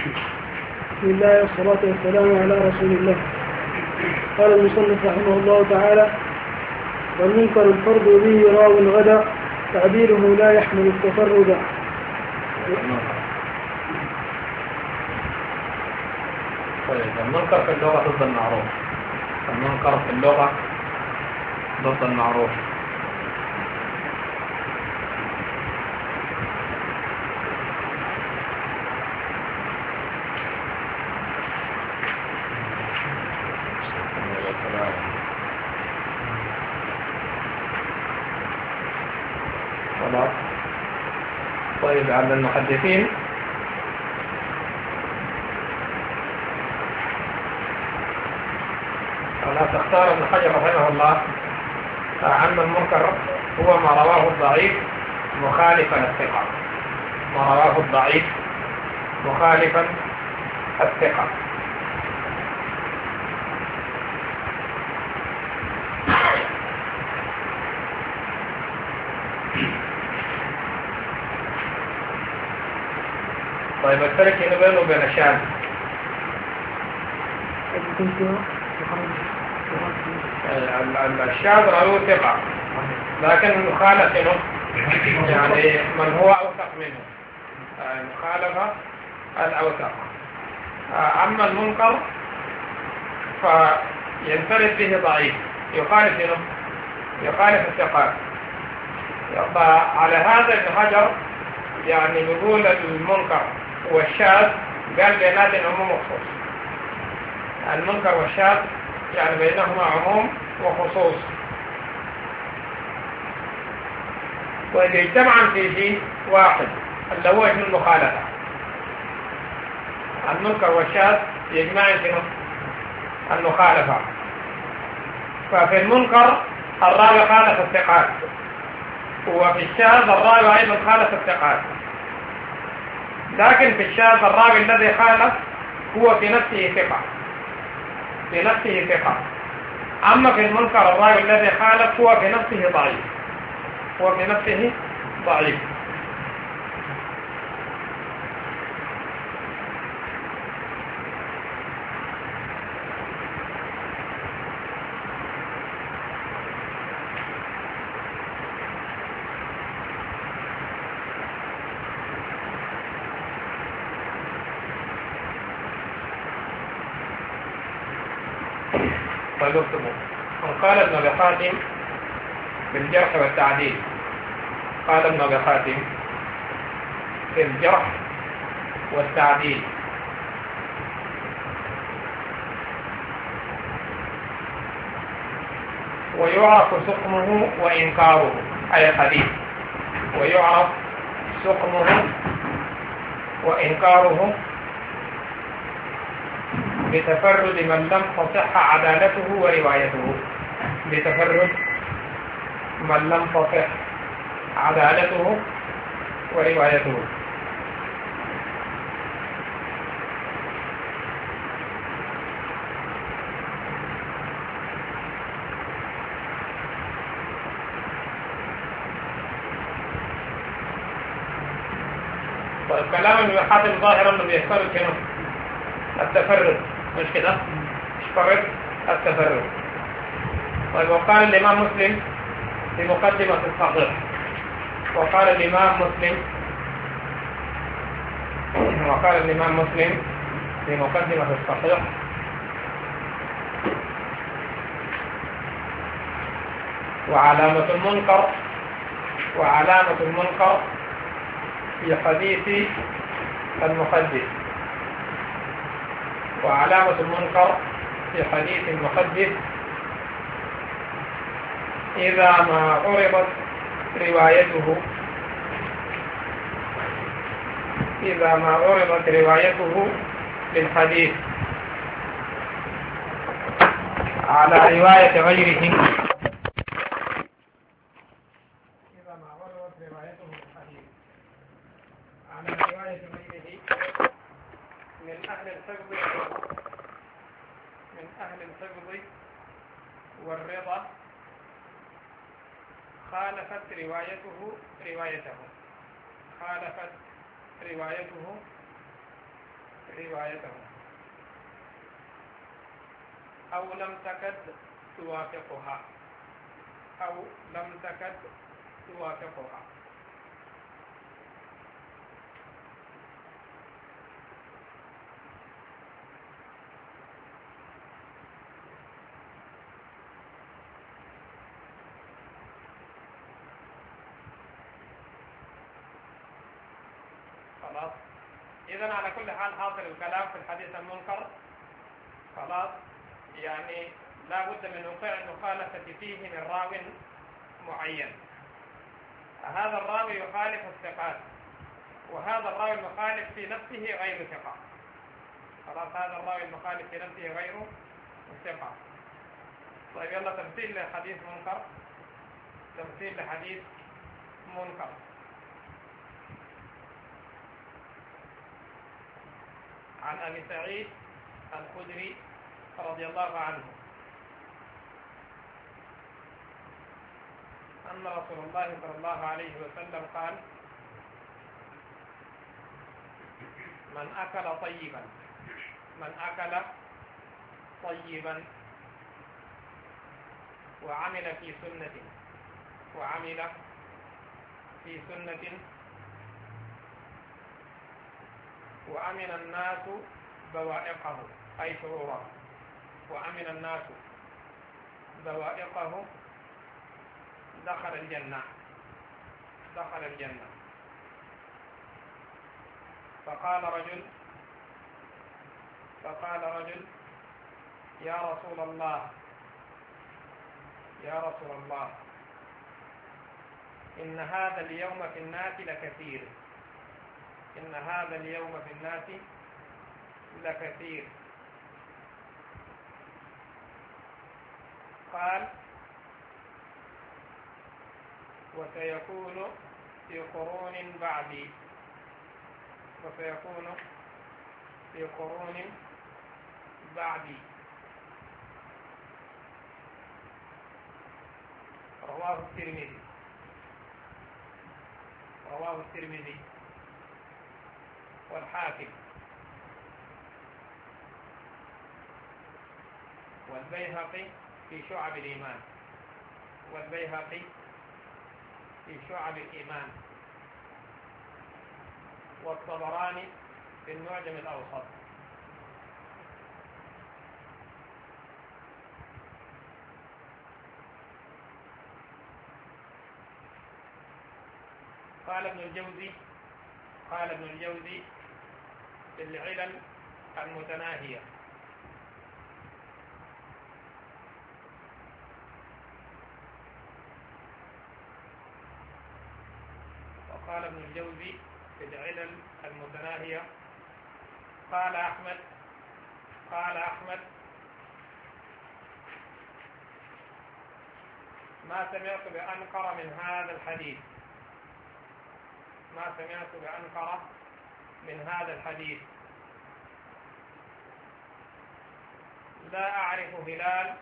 بسم الله والصلاة والسلام على رسول الله. قال المصنف رحمه الله تعالى: والمنكر الفرد به راو غدا تعبيره لا يحمل التفرد. طيب، المنكر في اللغة ضد المعروف. المنكر في اللغة ضد المعروف. خلاص. طيب، عند المحدثين ولا تختار ابن حجر رحمه الله أن المنكر هو ما رواه الضعيف مخالفا الثقة. ما رواه الضعيف مخالفا الثقة. طيب، الفرق هنا بينه وبين الشاذ. الشاذ رواه ثقة لكن المخالف يعني من هو أوثق منه، المخالفة الأوثق. أما المنكر فينفرد به ضعيف يخالف الثقات. على هذا ابن حجر يعني بيقول المنكر والشاذ قال بينات عموم وخصوص. المنكر والشاذ يعني بينهما عموم وخصوص، وإذا اجتمعا في شيء واحد اللي هو اسم المخالفة. المنكر والشاذ يجمعان في المخالفة. ففي المنكر الراوي خالف الثقات، وفي الشاذ الراوي أيضا خالف الثقات. لكن في الشاذ الراوي الذي خالف هو في نفسه ثقة. أما في المنكر الراوي الذي خالف هو في نفسه ضعيف. قال ابن أبي حاتم في الجرح والتعديل. قال ابن أبي حاتم في الجرح والتعديل: ويعرف سقمه وإنكاره، أي الحديث، ويعرف سقمه وإنكاره بتفرد من لم تصح عدالته وروايته. بتفرد من لم تصح عدالته وروايته. طيب، كلام ابن حاتم ظاهرا انه بيفترض هنا التفرد، مش كده؟ اشترط التفرد. طيب، وقال الإمام مسلم في مقدمة الصحيح، وقال الإمام مسلم في مقدمة الصحيح: وعلامة المنكر في حديث المحدث. وعلامة المنكر في حديث المحدث إذا ما عرضت روايته للحديث على رواية غيره. من أهل الحفظ والرضا خالفت روايته أو لم تكد توافقها أو لم تكد توافقها. خلاص. إذن على كل حال حاصل الكلام في الحديث المنكر خلاص يعني لا بد من وقوع المخالفة فيه من راو معين. هذا الراوي يخالف الثقات، وهذا الراوي المخالف في نفسه غير ثقة. خلاص، هذا الراوي المخالف في نفسه غير ثقة. طيب يلا تمثيل لحديث منكر. تمثيل لحديث منكر. عن أبي سعيد الخدري رضي الله عنه أن رسول الله صلى الله عليه وسلم قال: من أكل طيبا وعمل في سنة وأمن الناس بوائقه أي شروره، وأمن الناس بوائقه دخل الجنة. فقال رجل يا رسول الله إن هذا اليوم في الناس لكثير. قال: وسيكون في قرون بعدي. رواه الترمذي والحاكم والبيهقي في شعب الإيمان والطبراني في المعجم الأوسط. قال ابن الجوزي في العلل المتناهية: وقال ابن الجوزي في العلل المتناهية: قال أحمد ما سمعت بأنكر من هذا الحديث. لا أعرف هلال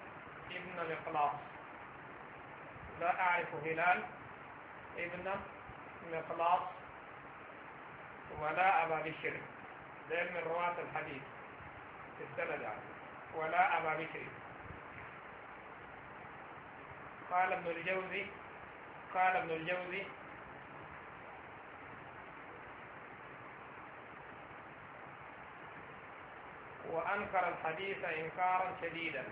ابن مقلاص ولا أبا بشر، ذيل من رواة الحديث في السند ولا أبا بشر. قال ابن الجوزي وأنكر الحديث إنكارا شديدا.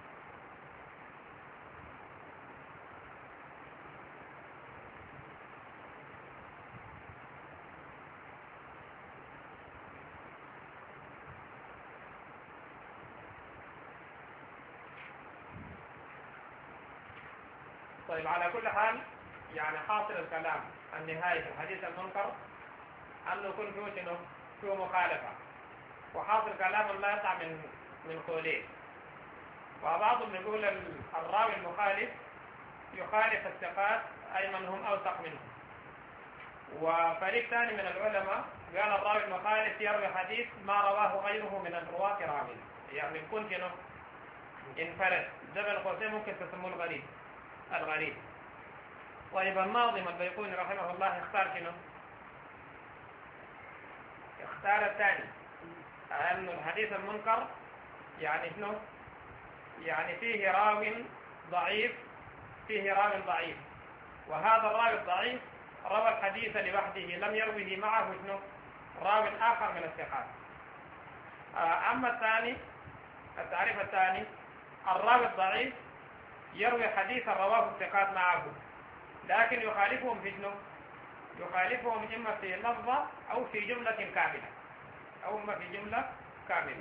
طيب، على كل حال يعني حاصل الكلام النهاية في الحديث المنكر أنه يكون فيه مخالفة، وحاصل كلام لا يقع من قولين. وبعضهم يقول الراوي المخالف يخالف الثقات أي من هم أوثق منهم، وفريق ثاني من العلماء قال الراوي المخالف يروي حديث ما رواه غيره من الرواة راوي، يعني يكون انفرد. ده بالقوسين ممكن تسموه الغريب. طيب، الناظم البيقوني رحمه الله اختار اختار الثاني، أن الحديث المنكر يعني شنو؟ يعني فيه راو ضعيف، فيه راو ضعيف، وهذا الراوي الضعيف روى الحديث لوحده لم يروه معه شنو؟ راو آخر من الثقات. أما الثاني، التعريف الثاني، الراوي الضعيف يروي حديثا رواه الثقات معه، لكن يخالفهم في شنو؟ يخالفهم إما في لفظة أو في جملة كاملة، أو إما في جملة كاملة.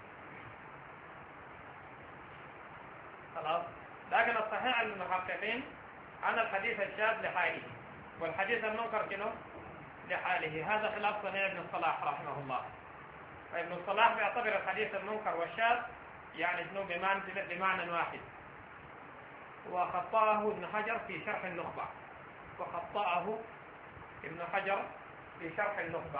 خلاص. لكن الصحيح عند المحققين أن الحديث الشاذ لحاله والحديث المنكر شنو؟ لحاله. هذا خلاف صنيع ابن الصلاح رحمه الله. فابن الصلاح بيعتبر الحديث المنكر والشاذ يعني شنو؟ بمعنى واحد. وخطأه ابن حجر في شرح النخبة، وخطأه ابن حجر في شرح النخبة.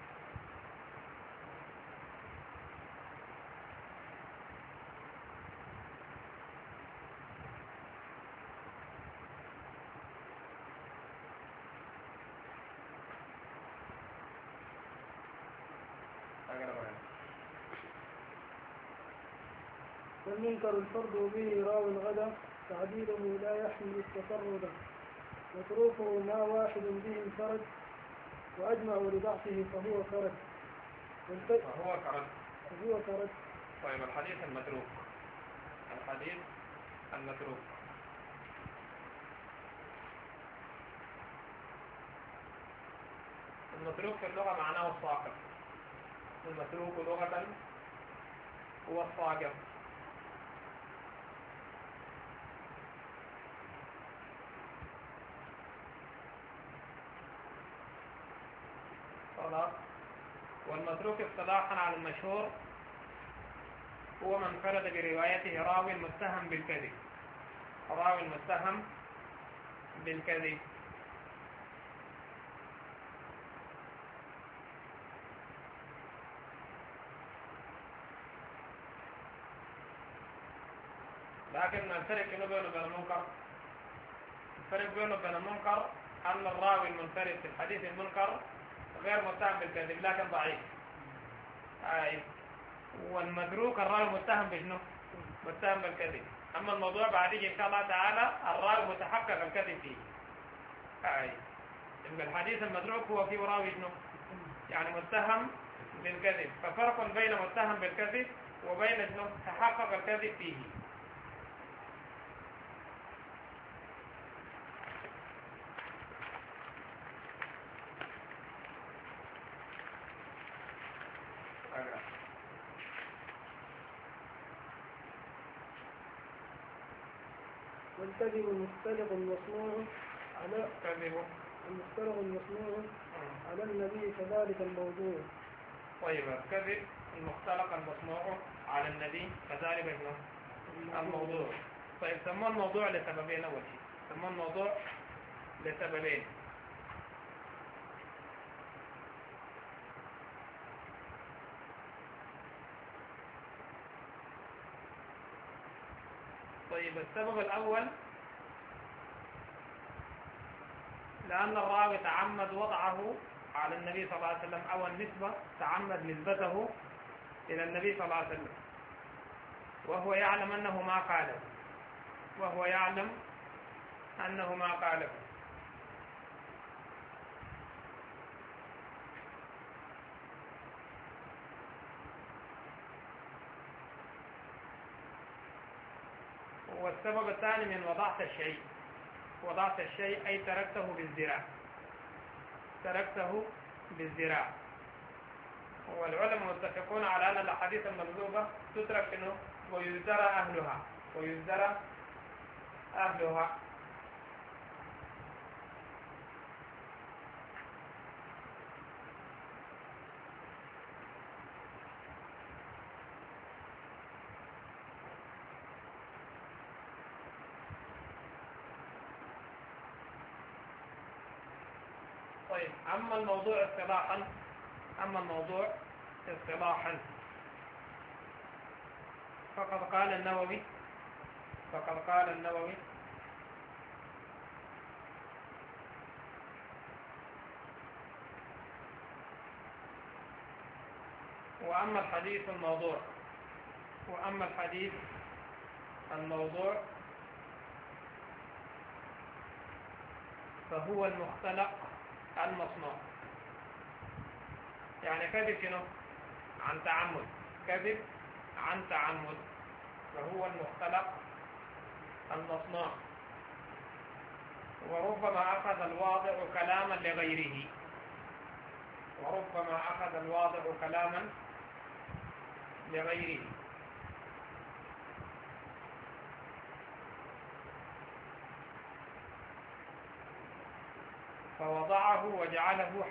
والمنكر الفرد به راو غدا تعديله لا يحمل التفرد، وطروفه ما واحد به انفرد، وأجمعوا لضعفه فهو كرد. فهو كرد. طيب الحديث المتروك، الحديث المتروك المتروك في اللغة معناه الساقط. المتروك لغة هو الساقط. خلاص. والمتروك اصطلاحا على المشهور هو من انفرد بروايته راو متهم بالكذب، راو متهم بالكذب. لكن الفرق بينه وبين المنكر، الفرق بينه وبين المنكر أن الراوي المنفرد في الحديث المنكر غير متهم بالكذب لكن ضعيف. والمتروك الراوي متهم بشنو؟ متهم بالكذب. أما الموضوع بعد يجي إن شاء الله تعالى الراوي متحقق الكذب فيه. يبقى الحديث المتروك هو فيه راوي شنو؟ يعني متهم بالكذب. ففرق بين متهم بالكذب وبين شنو؟ تحقق الكذب فيه. والكذب المختلق المصنوع على على النبي كذلك الموضوع. طيب الكذب المختلق المصنوع على النبي كذلك الموضوع. طيب سموه الموضوع لسببين. أول شيء سموه الموضوع لسببين. طيب السبب الأول لأن الراوي تعمد وضعه على النبي صلى الله عليه وسلم، أو النسبة تعمد نسبته إلى النبي صلى الله عليه وسلم، وهو يعلم أنه ما قاله، وهو يعلم أنه ما قاله. والسبب الثاني من وضعت الشيء. وضعت الشيء أي تركته بالزراع، تركته بالزراع. والعلماء متفقون على أن الأحاديث المكذوبة تترك إنه ويزدرى أهلها، ويزدرى أهلها. طيب أما الموضوع اصطلاحا فقد قال النووي وأما الحديث الموضوع فهو المختلق المصنوع. يعني كذب شنو؟ عن تعمد، كذب عن تعمد، فهو المختلق المصنوع. وربما أخذ الواضع كلاما لغيره، فوضعه وجعله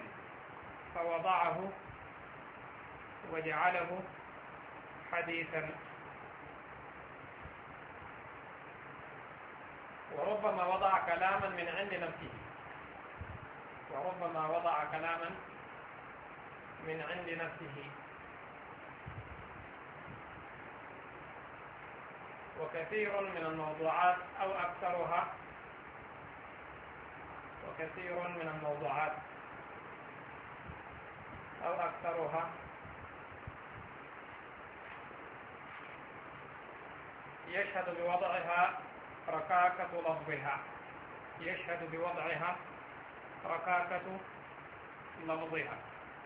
حديثا. وربما وضع كلاما من عند نفسه، وكثير من الموضوعات أو أكثرها يشهد بوضعها ركاكة لفظها.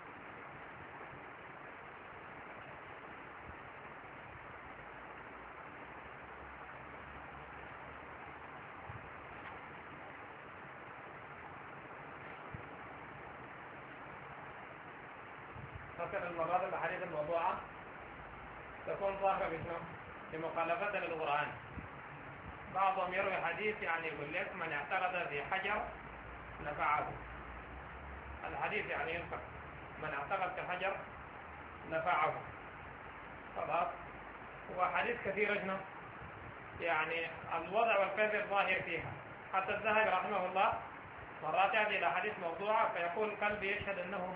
مثلا المرات الأحاديث الموضوعة تكون ظاهرة بمخالفة للقرآن. بعضهم يروي حديث يعني يقول لك من اعتقد في حجر نفعه، الحديث يعني ينفع من اعتقد في حجر نفعه، خلاص. وحديث كثيرة يعني الوضع والكذب ظاهر فيها. حتى الذهبي رحمه الله مرات يأتي إلى حديث موضوعة فيقول قلبي يشهد أنه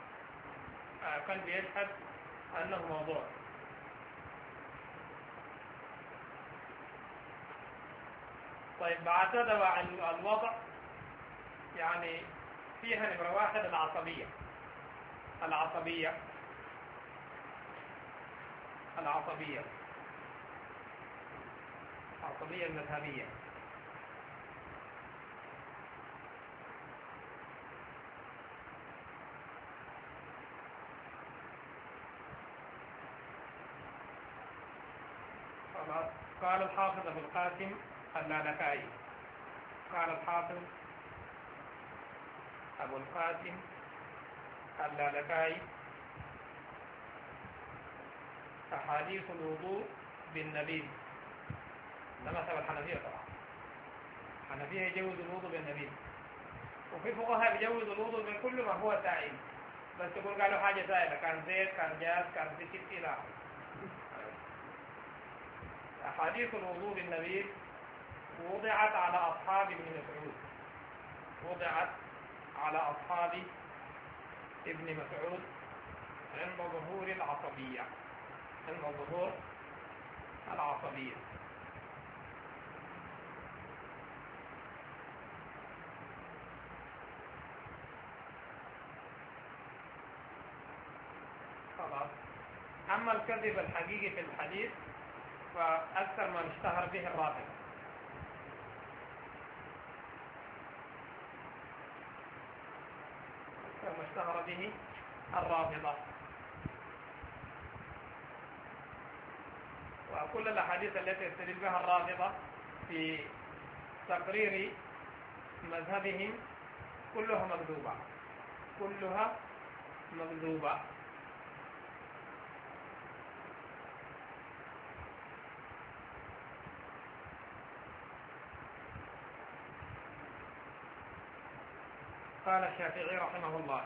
موضوع، طيب بعد الوضع يعني فيها نمرة واحد العصبية المذهبية. قال الحافظ أبو القاسم اللالكائي أحاديث الوضوء بالنبيذ، ده مذهب الحنفية. طبعا الحنفية يجوز الوضوء بالنبيذ، وفي فقهاء يجوز الوضوء بكل ما هو سائل، بس تقول قالوا حاجة سائلة، كان زيت، كان جاز، كان زيت إلى أحاديث الوضوء بالنبيذ وضعت على أصحاب ابن مسعود عند ظهور العصبية. خلاص. أما الكذب الحقيقي في الحديث فأكثر ما اشتهر به الرافضة. وكل الأحاديث التي يستدل بها الرافضة في تقرير مذهبهم كلها مكذوبة. قال الشافعي رحمه الله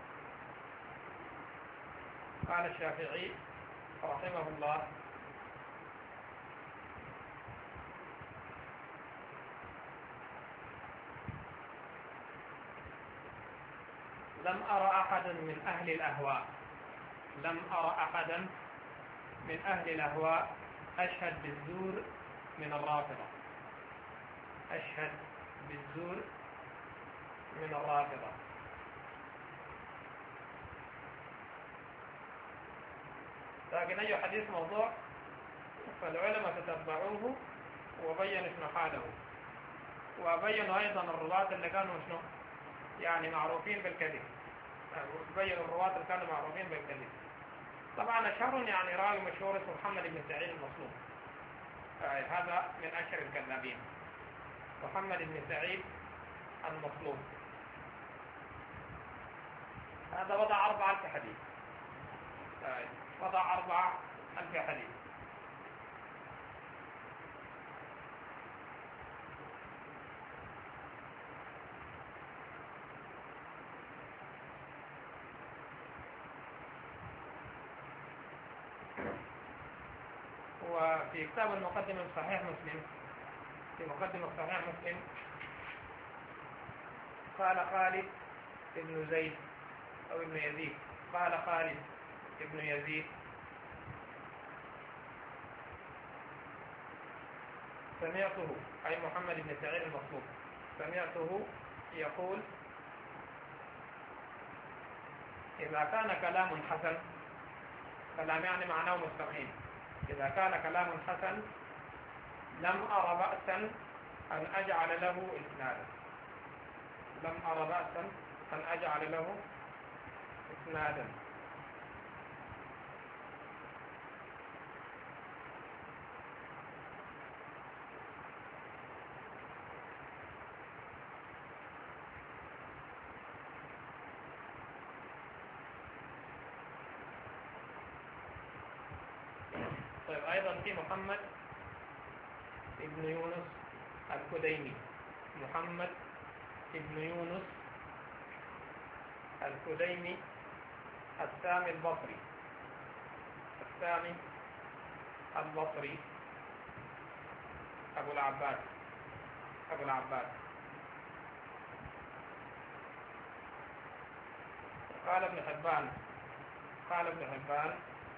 لم أرى أحدا من أهل الأهواء أشهد بالزور من الرافضة. لكن أي حديث موضوع فالعلماء تتبعوه وبينوا شنو حاله، وبينوا أيضا الرواة اللي كانوا شنو يعني معروفين بالكذب، بينوا الرواة اللي كانوا معروفين بالكذب. طبعا أشهر يعني راوي مشهور اسمه محمد بن سعيد المصلوب، هذا من أشهر الكذابين، محمد بن سعيد المصلوب. هذا وضع 4000 حديث، وضع 4000 حديث. وفي كتاب المقدمة صحيح مسلم، في مقدمة صحيح مسلم قال خالد ابن زيد أو ابن يزيد، قال خالد ابن يزيد سمعته، أي محمد بن سعيد المصلوب، سمعته يقول: إذا كان كلام حسن، كلام يعني معناه مستقيم، إذا كان كلام حسن لم أر بأسا أن أجعل له إسنادا، لم أر بأسا أن أجعل له إسنادا. طيب أيضا في محمد ابن يونس الكديمي، محمد ابن يونس الكديمي السامي البصري، السامي البصري أبو العباس، أبو العباس. قال ابن حبان، قال ابن حبان: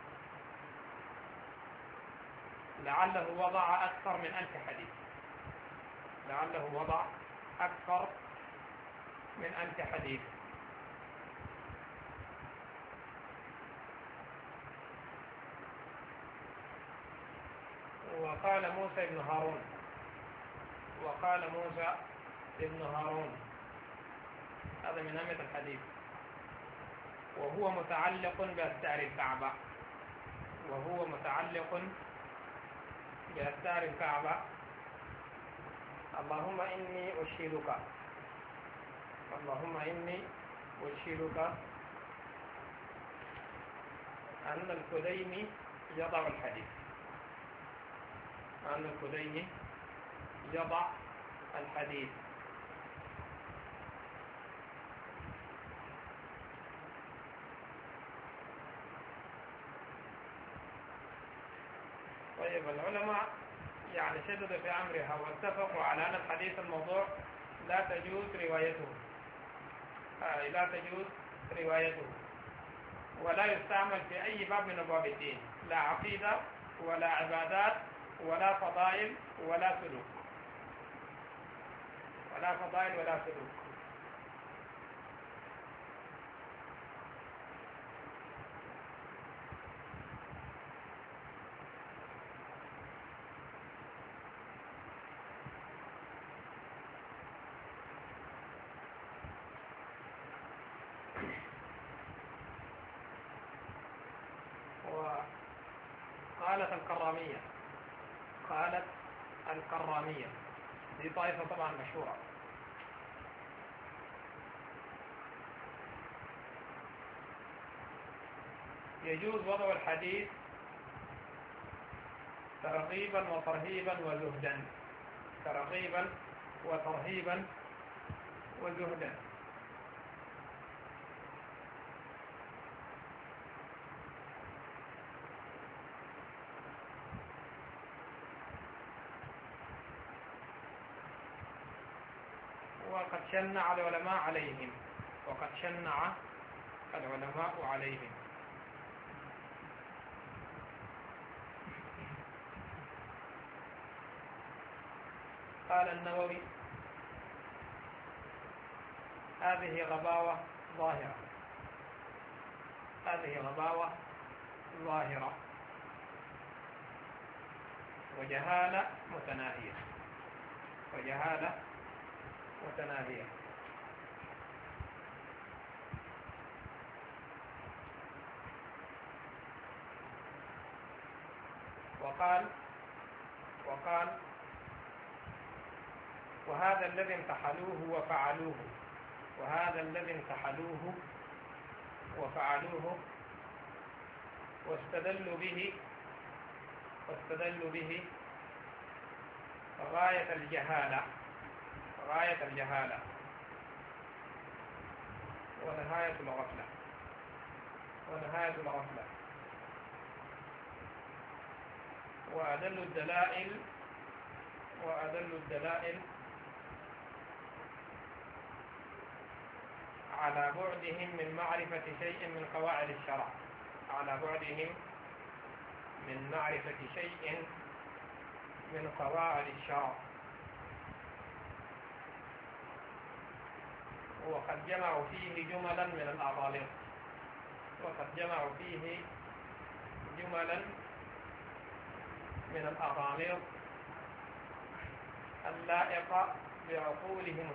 لعله وضع أكثر من 1000 حديث، لعله وضع أكثر من 1000 حديث. وقال موسى بن هارون، وقال موسى بن هارون، هذا من أئمة الحديث، وهو متعلق بأستار الكعبة، وهو متعلق بأستار الكعبة: اللهم إني أشهدك، اللهم إني أشهدك أن الكديمي يضع الحديث، أن الكديمي يضع الحديث. طيب العلماء يعني شددوا في أمرها واتفقوا على أن الحديث الموضوع لا تجوز روايته، لا تجوز روايته، ولا يستعمل في أي باب من أبواب الدين، لا عقيدة ولا عبادات ولا فضائل ولا سلوك، ولا فضائل ولا سلوك. وقالت الكرامية، قالت الكرامية، دي طائفة طبعا مشهورة، يجوز وضع الحديث ترغيبا وترهيبا وزهدا، ترغيبا وترهيبا وزهدا. وقد شنع العلماء عليهم، وقد شنع العلماء عليهم. قال النووي: هذه غباوة ظاهرة، هذه غباوة ظاهرة وجهالة متناهية. وجهالة متناهية. وقال وهذا الذي انتحلوه وفعلوه، وهذا الذي انتحلوه وفعلوه واستدلوا به غاية الجهالة ونهاية الغفلة وأدل الدلائل على بعدهم من معرفة شيء من قواعد الشرع، على بعدهم من معرفة شيء من قواعد الشرع. وقد جمعوا فيه جملا من الأغاليط اللائقة بعقولهم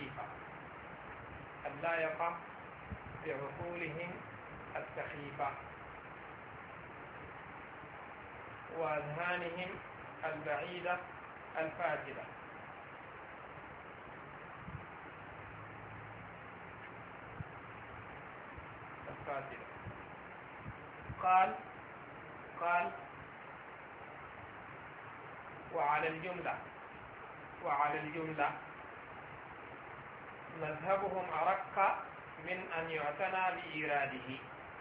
السخيفة وأذهانهم البعيدة الفاسدة. قال وعلى الجملة مذهبهم أرق من أن يعتنى بإيراده.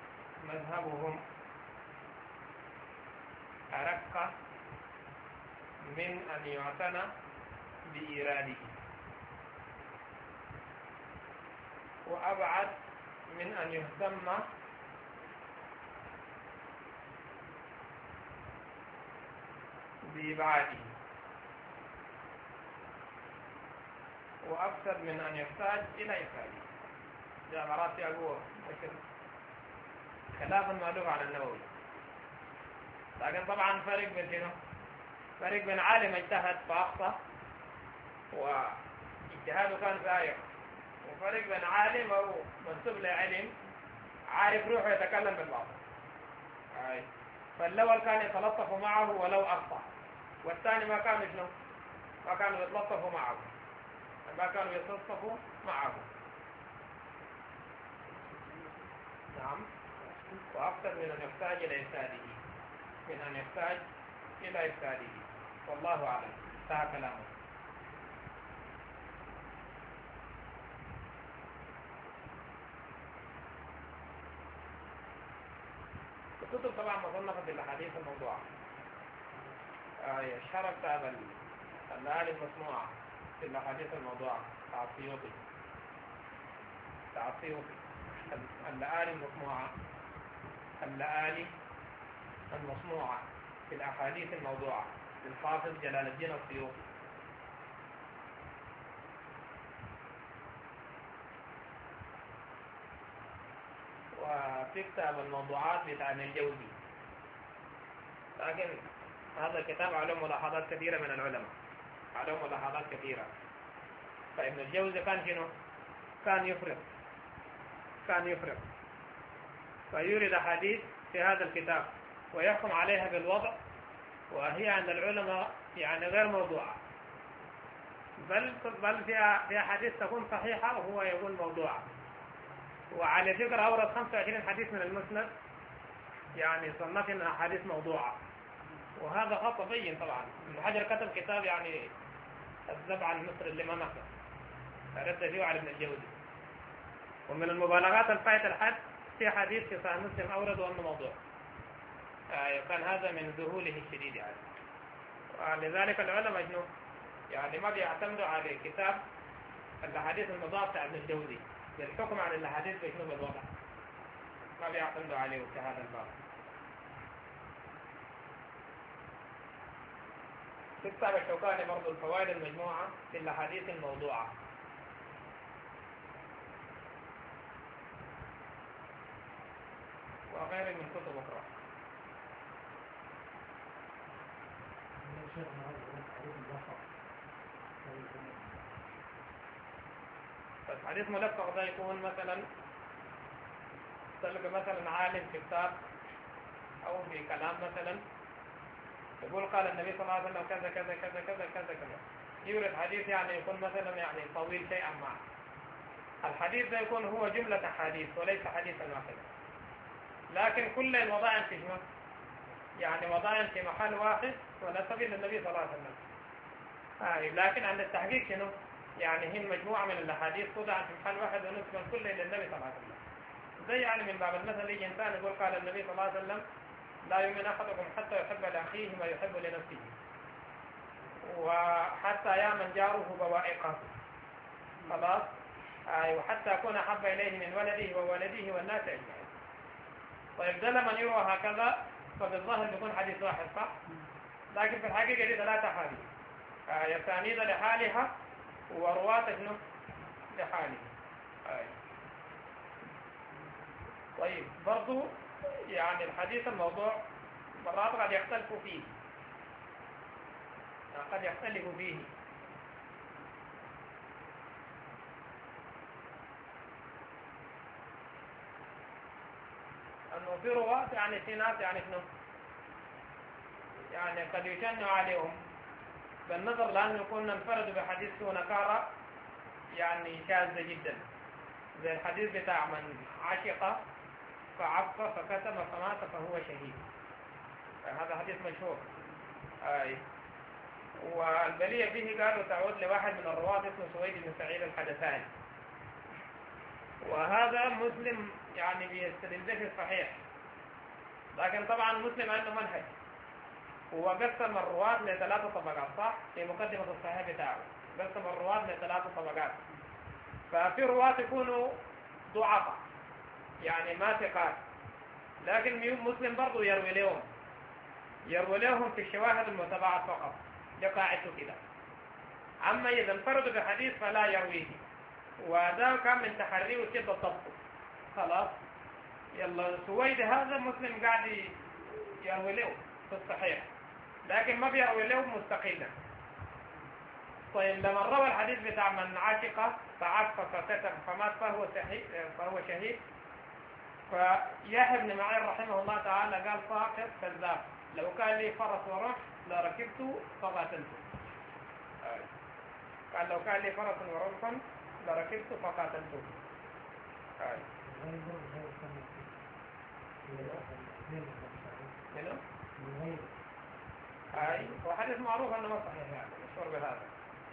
وأبعد من أن يهتم بإبعاده، وأكثر من أن يحتاج إلى إفراده. ده عبارات أقوى خلافا مألوف عن النووي. لكن طبعا فرق بين عالم اجتهد فأخطأ واجتهاده كان سائغ، وفرق بين عالم أو منسوب لعلم عارف روحه يتكلم بالباطل. فالأول كان يتلطف معه ولو أخطأ، والثاني ما كانوا يتلطفوا معه. نعم. وأكثر من أن يحتاج إلى إفساده. والله أعلم. انتهى كلامه. الكتب طبعا مصنفة بالأحاديث الموضوعة. الشرح بتاع اللآلي المسموعة في الأحاديث الموضوعة بتاع السيوطي. اللآلي المصنوعة في الأحاديث الموضوعة للحافظ جلال الدين السيوطي. وفي كتاب الموضوعات بتاع ابن الجوزي. لكن هذا الكتاب عليه ملاحظات كثيرة من العلماء، فابن الجوزي كان شنو؟ كان يفرق فيورد حديث في هذا الكتاب ويحكم عليها بالوضع، وهي عند العلماء يعني غير موضوعة، بل فيها حديث تكون صحيحة وهو يقول موضوعة. وعلى فكرة أورد 25 حديث من المسند يعني صنفنا حديث موضوعة، وهذا خطأ بين. طبعا ابن حجر كتب كتاب يعني الذب عن مصر اللي ما نقص رد فيه على ابن الجوزي. ومن المبالغات الفائتة الحد في حديث في صحيح مسلم أورد وأنه موضوع. كان هذا من ذهوله الشديد يعني. ولذلك العلماء يعني ما بيعتمدوا على كتاب الأحاديث المضاعفة بتاع ابن الجوزي للحكم على الأحاديث بشنو بالوضع، ما بيعتمدوا عليه في هذا الباب. في كتاب الشوكاني برضو الفوائد المجموعة في الأحاديث الموضوعة. وغير من كتب أخرى. حديث ملفق ده يكون مثلا تلقى مثلا عالم في كتاب أو في كلام مثلا يقول قال النبي صلى الله عليه وسلم كذا كذا كذا كذا كذا كذا، يورد حديث يعني يكون مثلا يعني طويل شيئا ما. الحديث ده يكون هو جملة أحاديث وليس حديثا واحدا، لكن كل الوضائع في شنو؟ يعني وضائع في محل واحد ونسب للنبي صلى الله عليه وسلم. لكن عند التحقيق شنو؟ يعني هي مجموعة من الأحاديث توضع في محل واحد ونسبا كلها إلى النبي صلى الله عليه وسلم. زي يعني من باب المثل يجي إنسان يقول قال النبي صلى الله عليه وسلم لا يؤمن أحدكم حتى يحب لأخيه ما يحب لنفسه، وحتى يأمن جاره بوائقه، خلاص، وحتى يكون أحب إليه من ولده وولده والناس أجمعين. طيب ده لما يروى هكذا فبالظاهر بيكون حديث واحد صح؟ لكن في الحقيقة دي ثلاثة أحاديث، يسانيد لحالها ورواة شنو لحالها. طيب برضو يعني الحديث الموضوع مرات قد يختلف فيه، قد يختلف فيه. أنه في رواة يعني في ناس يعني شنو يعني قد يشنع عليهم بالنظر لأنه يكون انفرد بحديث فيه نكارة يعني شاذة جدا، زي الحديث بتاع من عشق فعف فكتم فمات فهو شهيد، هذا حديث مشهور. والبلية به قالوا تعود لواحد من الرواة اسمه سويد بن سعيد الحدثاني، وهذا مسلم يعني بيستدل به في الصحيح، لكن طبعا مسلم عنده منهج، هو قسم الرواة لثلاثة طبقات صح؟ في مقدمة الصحيح بتاعه قسم الرواة لثلاثة طبقات. ففي رواة يكونوا ضعفاء يعني ما ثقات، لكن مسلم برضو يروي لهم في الشواهد المتبعة فقط، قاعدته كده. أما إذا انفردوا بحديث فلا يرويه، وده كان من تحريه كده ضبطه، خلاص. يلا سويد هذا مسلم قاعد يروي له في الصحيح، لكن ما بيروي له مستقلا. طيب لما روى الحديث بتاع من عاشق فعف فكتب فمات فهو شهيد، فيحيى بن معين رحمه الله تعالى قال ساقط كذاب، لو كان لي فرس ورمح لركبت فقاتلته. قال لو كان لي فرس ورمح لركبت فقاتلته. وحديث معروف انه ما صحيح يعني مشهور بهذا.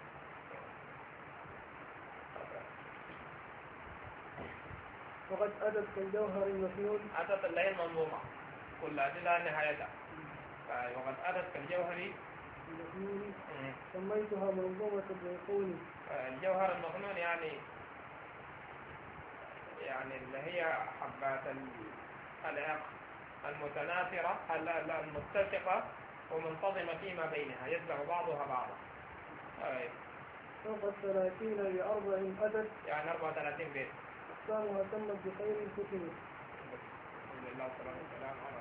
وقد أتت كالجوهر المكنون، أتت اللي هي المنظومة كل أدلة نهايتها. وقد أتت كالجوهر المكنون سميتها منظومة البيقوني. الجوهر المكنون يعني اللي هي حبات العقل المتناثرة المتسقة ومنتظمة فيما بينها يتبع بعضها بعضا. فوق 30 ب4 أتت يعني 34 بيت. أقسامها تمت بخير الكتب. الحمد لله والصلاة والسلام على